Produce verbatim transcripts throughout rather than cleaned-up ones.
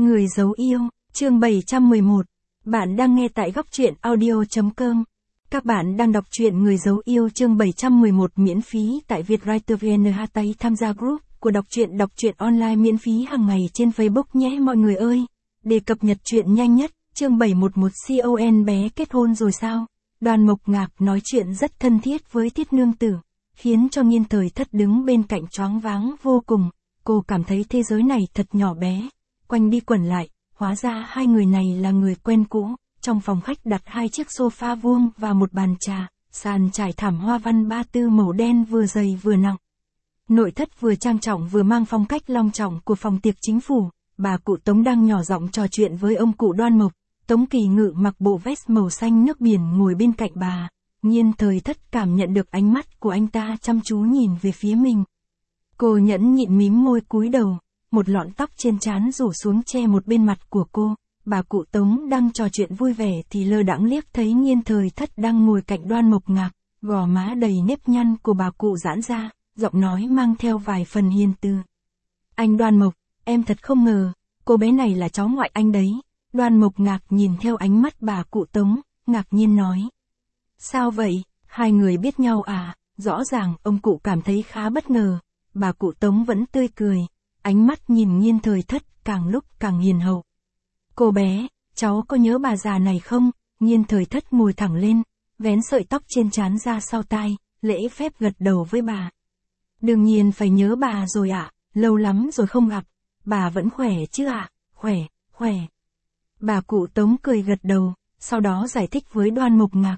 Người giấu yêu, chương bảy trăm mười một. Bạn đang nghe tại góc truyện audio chấm com. Các bạn đang đọc truyện Người giấu yêu chương bảy trăm mười một miễn phí tại Vietwriter vê en. Hãy tham gia group của đọc truyện đọc truyện online miễn phí hàng ngày trên Facebook nhé mọi người ơi. Để cập nhật truyện nhanh nhất, chương bảy trăm mười một con bé kết hôn rồi sao? Đoàn Mộc Ngạc nói chuyện rất thân thiết với Tiết Nương Tử, khiến cho Nghiên Thời Thất đứng bên cạnh choáng váng vô cùng. Cô cảm thấy thế giới này thật nhỏ bé. Quanh đi quẩn lại, hóa ra hai người này là người quen cũ. Trong phòng khách đặt hai chiếc sofa vuông và một bàn trà, sàn trải thảm hoa văn ba tư màu đen vừa dày vừa nặng. Nội thất vừa trang trọng vừa mang phong cách long trọng của phòng tiệc chính phủ. Bà cụ Tống đang nhỏ giọng trò chuyện với ông cụ Đoan Mộc. Tống Kỳ Ngự mặc bộ vest màu xanh nước biển ngồi bên cạnh bà. Nghiên Thời Thất cảm nhận được ánh mắt của anh ta chăm chú nhìn về phía mình. Cô nhẫn nhịn mím môi cúi đầu, một lọn tóc trên trán rủ xuống che một bên mặt của cô. Bà cụ Tống đang trò chuyện vui vẻ thì lơ đãng liếc thấy Nghiên Thời Thất đang ngồi cạnh Đoan Mộc Ngạc, gò má đầy nếp nhăn của bà cụ giãn ra, giọng nói mang theo vài phần hiền từ. Anh Đoan Mộc, em thật không ngờ, cô bé này là cháu ngoại anh đấy. Đoan Mộc Ngạc nhìn theo ánh mắt bà cụ Tống, ngạc nhiên nói. Sao vậy, hai người biết nhau à? Rõ ràng ông cụ cảm thấy khá bất ngờ. Bà cụ Tống vẫn tươi cười, ánh mắt nhìn Nghiên Thời Thất càng lúc càng hiền hậu. Cô bé, cháu có nhớ bà già này không? Nghiên Thời Thất ngồi thẳng lên, vén sợi tóc trên trán ra sau tai, lễ phép gật đầu với bà. Đương nhiên phải nhớ bà rồi ạ, à, lâu lắm rồi không gặp. Bà vẫn khỏe chứ ạ? À? Khỏe, khỏe. Bà cụ Tống cười gật đầu, sau đó giải thích với Đoan Mộc Ngạc.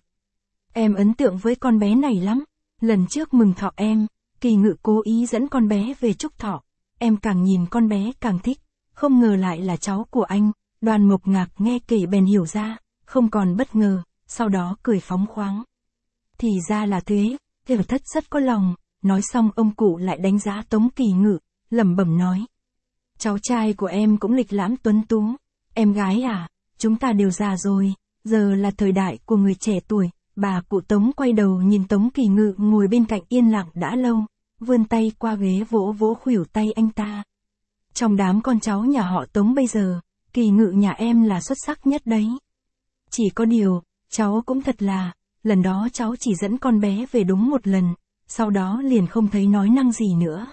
Em ấn tượng với con bé này lắm. Lần trước mừng thọ em, Kỳ Ngự cố ý dẫn con bé về chúc thọ. Em càng nhìn con bé càng thích, không ngờ lại là cháu của anh. Đoan Mộc Ngạc nghe kể bèn hiểu ra, không còn bất ngờ, sau đó cười phóng khoáng. Thì ra là thế, Thời Thất rất có lòng. Nói xong ông cụ lại đánh giá Tống Kỳ Ngự, lẩm bẩm nói. Cháu trai của em cũng lịch lãm tuấn tú. Em gái à, chúng ta đều già rồi, giờ là thời đại của người trẻ tuổi. Bà cụ Tống quay đầu nhìn Tống Kỳ Ngự ngồi bên cạnh yên lặng đã lâu, vươn tay qua ghế vỗ vỗ khuỷu tay anh ta. Trong đám con cháu nhà họ Tống bây giờ, Kỳ Ngự nhà em là xuất sắc nhất đấy. Chỉ có điều, cháu cũng thật là, lần đó cháu chỉ dẫn con bé về đúng một lần, sau đó liền không thấy nói năng gì nữa.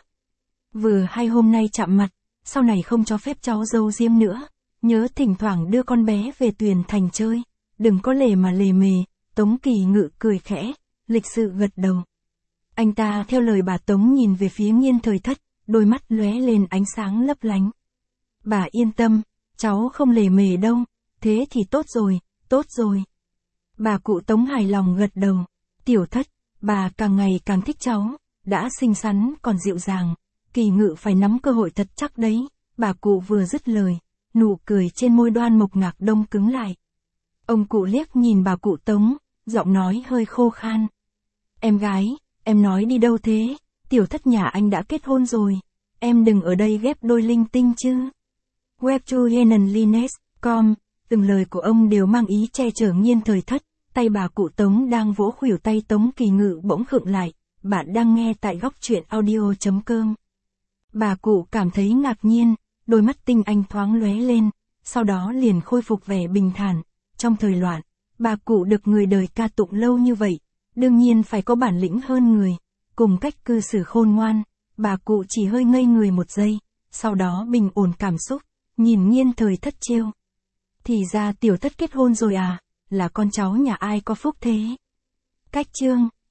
Vừa hay hôm nay chạm mặt, sau này không cho phép cháu giấu giếm nữa, nhớ thỉnh thoảng đưa con bé về Tuyền Thành chơi, đừng có lề mà lề mề. Tống Kỳ Ngự cười khẽ, lịch sự gật đầu. Anh ta theo lời bà Tống nhìn về phía Nghiên Thời Thất, đôi mắt lóe lên ánh sáng lấp lánh. Bà yên tâm, cháu không lề mề đâu, thế thì tốt rồi, tốt rồi. Bà cụ Tống hài lòng gật đầu. Tiểu Thất, bà càng ngày càng thích cháu, đã xinh xắn còn dịu dàng, Kỳ Ngự phải nắm cơ hội thật chắc đấy. Bà cụ vừa dứt lời, nụ cười trên môi Đoan Mộc Ngạc đông cứng lại. Ông cụ liếc nhìn bà cụ Tống, giọng nói hơi khô khan. Em gái, em nói đi đâu thế? Tiểu Thất nhà anh đã kết hôn rồi, em đừng ở đây ghép đôi linh tinh chứ. Webtoyenanlines chấm com, từng lời của ông đều mang ý che chở Nghiên Thời Thất. Tay bà cụ Tống đang vỗ khuỷu tay Tống Kỳ Ngự bỗng khựng lại. Bạn đang nghe tại góc truyện audio chấm com. Bà cụ cảm thấy ngạc nhiên, đôi mắt tinh anh thoáng lóe lên, sau đó liền khôi phục vẻ bình thản. Trong thời loạn, bà cụ được người đời ca tụng lâu như vậy, đương nhiên phải có bản lĩnh hơn người, cùng cách cư xử khôn ngoan. Bà cụ chỉ hơi ngây người một giây, sau đó bình ổn cảm xúc, nhìn Nghiên Thời Thất trêu. Thì ra Tiểu Thất kết hôn rồi à, là con cháu nhà ai có phúc thế? Cách chương